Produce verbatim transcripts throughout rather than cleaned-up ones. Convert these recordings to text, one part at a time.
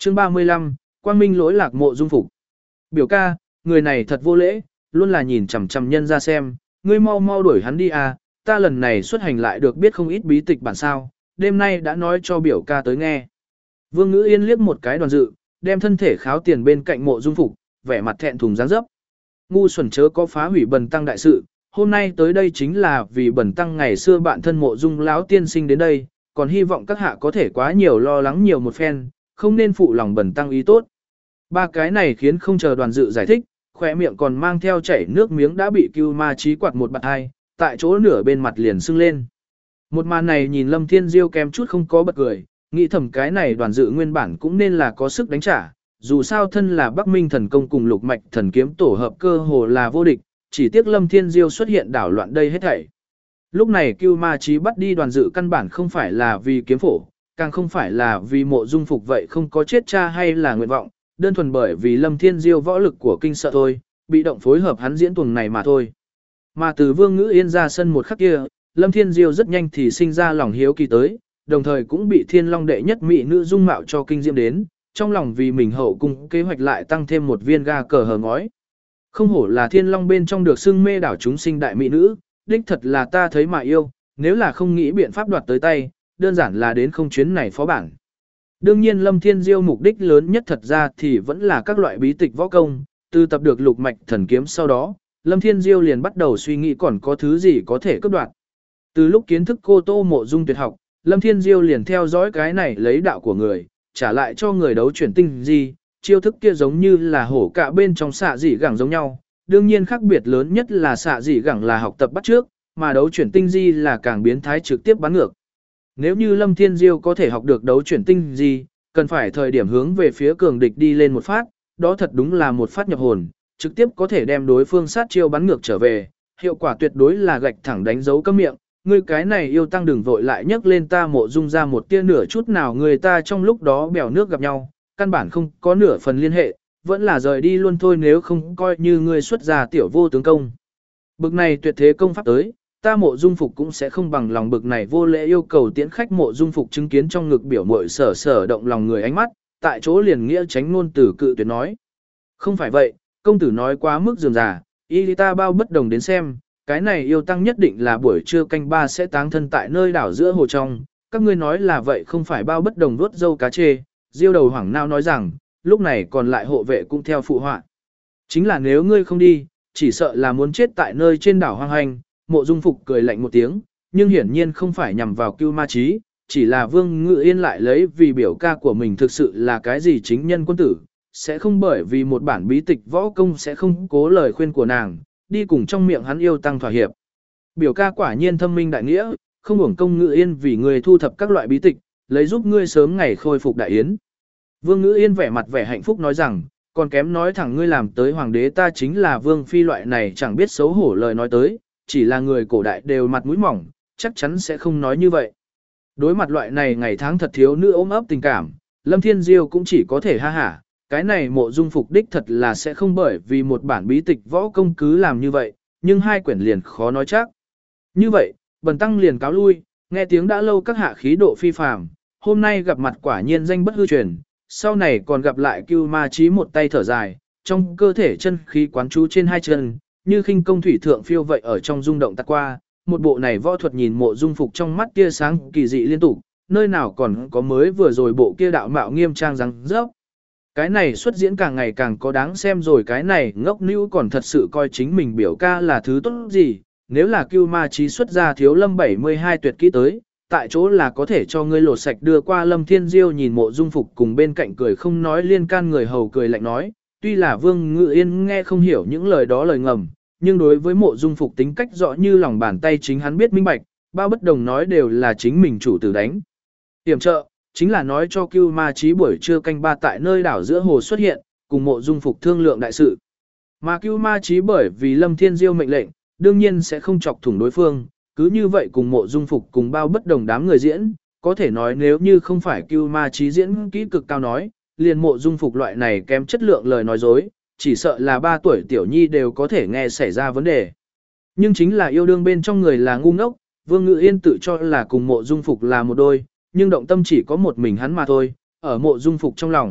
Chương ba mươi lăm, Quang Minh lỗi lạc Mộ Dung Phục. Biểu ca, người này thật vô lễ, luôn là nhìn chằm chằm nhân ra xem, ngươi mau mau đuổi hắn đi à, ta lần này xuất hành lại được biết không ít bí tịch bản sao, đêm nay đã nói cho biểu ca tới nghe. Vương Ngữ Yên liếc một cái Đoàn Dự, đem thân thể kháo tiền bên cạnh Mộ Dung Phục, vẻ mặt thẹn thùng dáng dấp. Ngu xuẩn chớ có phá hủy Bần tăng đại sự, hôm nay tới đây chính là vì Bần tăng ngày xưa bạn thân Mộ Dung lão tiên sinh đến đây, còn hy vọng các hạ có thể quá nhiều lo lắng nhiều một phen, không nên phụ lòng Bần tăng ý tốt. Ba cái này khiến không chờ Đoàn Dự giải thích, khỏe miệng còn mang theo chảy nước miếng đã bị Cưu Ma Chí quạt một bạt hai, tại chỗ nửa bên mặt liền sưng lên. Một màn này nhìn Lâm Thiên Diêu kém chút không có bật cười, nghĩ thầm cái này Đoàn Dự nguyên bản cũng nên là có sức đánh trả, dù sao thân là Bắc Minh thần công cùng Lục Mạch thần kiếm tổ hợp cơ hồ là vô địch, chỉ tiếc Lâm Thiên Diêu xuất hiện đảo loạn đây hết thảy. Lúc này Cưu Ma Chí bắt đi Đoàn Dự căn bản không phải là vì kiếm phổ, càng không phải là vì Mộ Dung Phục vậy không có chết cha hay là nguyện vọng, đơn thuần bởi vì Lâm Thiên Diêu võ lực của kinh sợ thôi, bị động phối hợp hắn diễn tuồng này mà thôi. Mà từ Vương Ngữ Yên ra sân một khắc kia, Lâm Thiên Diêu rất nhanh thì sinh ra lòng hiếu kỳ tới, đồng thời cũng bị Thiên Long đệ nhất mỹ nữ dung mạo cho kinh diễm đến, trong lòng vì mình hậu cung kế hoạch lại tăng thêm một viên ga cờ hờ ngói. Không hổ là Thiên Long bên trong được xưng mê đảo chúng sinh đại mỹ nữ, đích thật là ta thấy mà yêu, nếu là không nghĩ biện pháp đoạt tới tay, đơn giản là đến không chuyến này phó bản. Đương nhiên Lâm Thiên Diêu mục đích lớn nhất thật ra thì vẫn là các loại bí tịch võ công, từ tập được Lục Mạch thần kiếm sau đó, Lâm Thiên Diêu liền bắt đầu suy nghĩ còn có thứ gì có thể cướp đoạt. Từ lúc kiến thức Cô Tô Mộ Dung tuyệt học, Lâm Thiên Diêu liền theo dõi cái này lấy đạo của người, trả lại cho người đấu chuyển tinh gì, chiêu thức kia giống như là hổ cạ bên trong xạ dị gẳng giống nhau. Đương nhiên khác biệt lớn nhất là xạ dị gẳng là học tập bắt trước, mà đấu chuyển tinh di là càng biến thái trực tiếp bắn ngược. Nếu như Lâm Thiên Diêu có thể học được đấu chuyển tinh di, cần phải thời điểm hướng về phía cường địch đi lên một phát, đó thật đúng là một phát nhập hồn, trực tiếp có thể đem đối phương sát chiêu bắn ngược trở về, hiệu quả tuyệt đối là gạch thẳng đánh dấu cấm miệng. Ngươi cái này yêu tăng đừng vội lại nhấc lên ta Mộ Dung ra một tia nửa chút nào người ta trong lúc đó bèo nước gặp nhau, căn bản không có nửa phần liên hệ, vẫn là rời đi luôn thôi nếu không coi như ngươi xuất ra tiểu vô tướng công. Bực này tuyệt thế công pháp tới, ta Mộ Dung Phục cũng sẽ không bằng lòng bực này vô lễ yêu cầu tiễn khách Mộ Dung Phục chứng kiến trong ngực biểu muội sở sở động lòng người ánh mắt, tại chỗ liền nghĩa tránh ngôn tử cự tuyệt nói. Không phải vậy, công tử nói quá mức dườm già, y ta bao bất đồng đến xem, cái này yêu tăng nhất định là buổi trưa canh ba sẽ táng thân tại nơi đảo giữa hồ trong, các ngươi nói là vậy không phải bao bất đồng vuốt dâu cá chê, diêu đầu hoảng nao nói rằng, lúc này còn lại hộ vệ cũng theo phụ họa. Chính là nếu ngươi không đi, chỉ sợ là muốn chết tại nơi trên đảo hoang hành, Mộ Dung Phục cười lạnh một tiếng, nhưng hiển nhiên không phải nhằm vào Cưu Ma Chí, chỉ là Vương Ngự Yên lại lấy vì biểu ca của mình thực sự là cái gì chính nhân quân tử, sẽ không bởi vì một bản bí tịch võ công sẽ không cố lời khuyên của nàng, đi cùng trong miệng hắn yêu tăng thỏa hiệp. Biểu ca quả nhiên thâm minh đại nghĩa, không hưởng công Ngự Yên vì người thu thập các loại bí tịch, lấy giúp ngươi sớm ngày khôi phục đại yến. Vương Ngự Yên vẻ mặt vẻ hạnh phúc nói rằng, còn kém nói thẳng ngươi làm tới hoàng đế ta chính là vương phi loại này chẳng biết xấu hổ lời nói tới, chỉ là người cổ đại đều mặt mũi mỏng, chắc chắn sẽ không nói như vậy. Đối mặt loại này ngày tháng thật thiếu nữ ôm ấp tình cảm, Lâm Thiên Diêu cũng chỉ có thể ha hả, cái này Mộ Dung Phục đích thật là sẽ không bởi vì một bản bí tịch võ công cứ làm như vậy, nhưng hai quyển liền khó nói chắc. Như vậy, bần tăng liền cáo lui, nghe tiếng đã lâu các hạ khí độ phi phàm, hôm nay gặp mặt quả nhiên danh bất hư truyền, sau này còn gặp lại Cưu Ma Chí một tay thở dài, trong cơ thể chân khí quán chú trên hai chân, như khinh công thủy thượng phiêu vậy ở trong rung động tạt qua, một bộ này võ thuật nhìn Mộ Dung Phục trong mắt tia sáng kỳ dị liên tục, nơi nào còn có mới vừa rồi bộ kia đạo mạo nghiêm trang răng rớp. Cái này xuất diễn càng ngày càng có đáng xem rồi, cái này ngốc nữ còn thật sự coi chính mình biểu ca là thứ tốt gì, nếu là Cưu Ma Chí xuất ra thiếu lâm bảy mươi hai tuyệt kỹ tới, tại chỗ là có thể cho ngươi lột sạch đưa qua. Lâm Thiên Diêu nhìn Mộ Dung Phục cùng bên cạnh cười không nói liên can người hầu cười lạnh nói, tuy là Vương Ngự Yên nghe không hiểu những lời đó lời ngầm, nhưng đối với Mộ Dung Phục tính cách rõ như lòng bàn tay chính hắn biết minh bạch, bao bất đồng nói đều là chính mình chủ tử đánh. Tiểm trợ, chính là nói cho Cưu Ma Chí buổi trưa canh ba tại nơi đảo giữa hồ xuất hiện, cùng Mộ Dung Phục thương lượng đại sự. Mà Cưu Ma Chí bởi vì Lâm Thiên Diêu mệnh lệnh, đương nhiên sẽ không chọc thủng đối phương, cứ như vậy cùng Mộ Dung Phục cùng bao bất đồng đám người diễn, có thể nói nếu như không phải Cưu Ma Chí diễn kỹ cực cao nói, liền Mộ Dung Phục loại này kém chất lượng lời nói dối, chỉ sợ là ba tuổi tiểu nhi đều có thể nghe xảy ra vấn đề. Nhưng chính là yêu đương bên trong người là ngu ngốc, Vương Ngự Yên tự cho là cùng Mộ Dung Phục là một đôi, nhưng động tâm chỉ có một mình hắn mà thôi, ở Mộ Dung Phục trong lòng,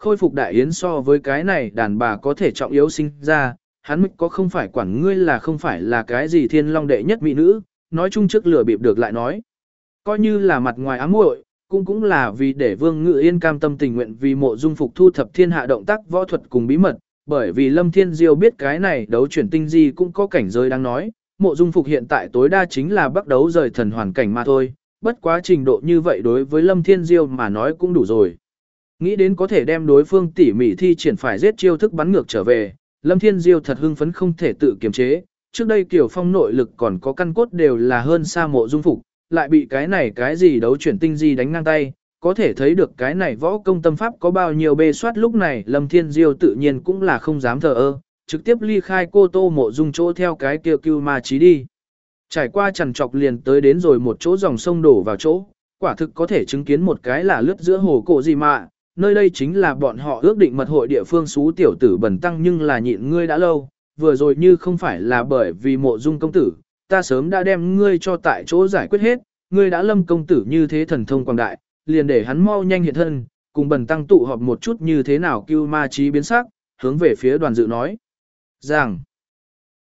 khôi phục đại yến so với cái này đàn bà có thể trọng yếu sinh ra, hắn mới có không phải quản ngươi là không phải là cái gì thiên long đệ nhất mỹ nữ, nói chung trước lửa bịp được lại nói. Coi như là mặt ngoài ám muội, cũng cũng là vì để Vương Ngự Yên cam tâm tình nguyện vì Mộ Dung Phục thu thập thiên hạ động tác võ thuật cùng bí mật, bởi vì Lâm Thiên Diêu biết cái này đấu chuyển tinh di cũng có cảnh giới đáng nói, Mộ Dung Phục hiện tại tối đa chính là bắt đấu rời thần hoàn cảnh mà thôi, bất quá trình độ như vậy đối với Lâm Thiên Diêu mà nói cũng đủ rồi. Nghĩ đến có thể đem đối phương tỉ mỉ thi triển phải giết chiêu thức bắn ngược trở về, Lâm Thiên Diêu thật hưng phấn không thể tự kiềm chế, trước đây Kiều Phong nội lực còn có căn cốt đều là hơn xa Mộ Dung Phục, lại bị cái này cái gì đấu chuyển tinh di đánh ngang tay, có thể thấy được cái này võ công tâm pháp có bao nhiêu bê soát. Lúc này Lâm Thiên Diêu tự nhiên cũng là không dám thờ ơ, trực tiếp ly khai Cô Tô Mộ Dung chỗ theo cái kia cưu ma chí đi. Trải qua chằn trọc liền tới đến rồi một chỗ dòng sông đổ vào chỗ, quả thực có thể chứng kiến một cái là lướt giữa hồ cổ gì mà, nơi đây chính là bọn họ ước định mật hội địa phương xú tiểu tử bẩn tăng nhưng là nhịn ngươi đã lâu, vừa rồi như không phải là bởi vì Mộ Dung công tử, ta sớm đã đem ngươi cho tại chỗ giải quyết hết, ngươi đã Lâm công tử như thế thần thông quảng đại, liền để hắn mau nhanh hiện thân, cùng bần tăng tụ họp một chút như thế nào. Cưu ma chí biến sắc, hướng về phía đoàn dự nói rằng,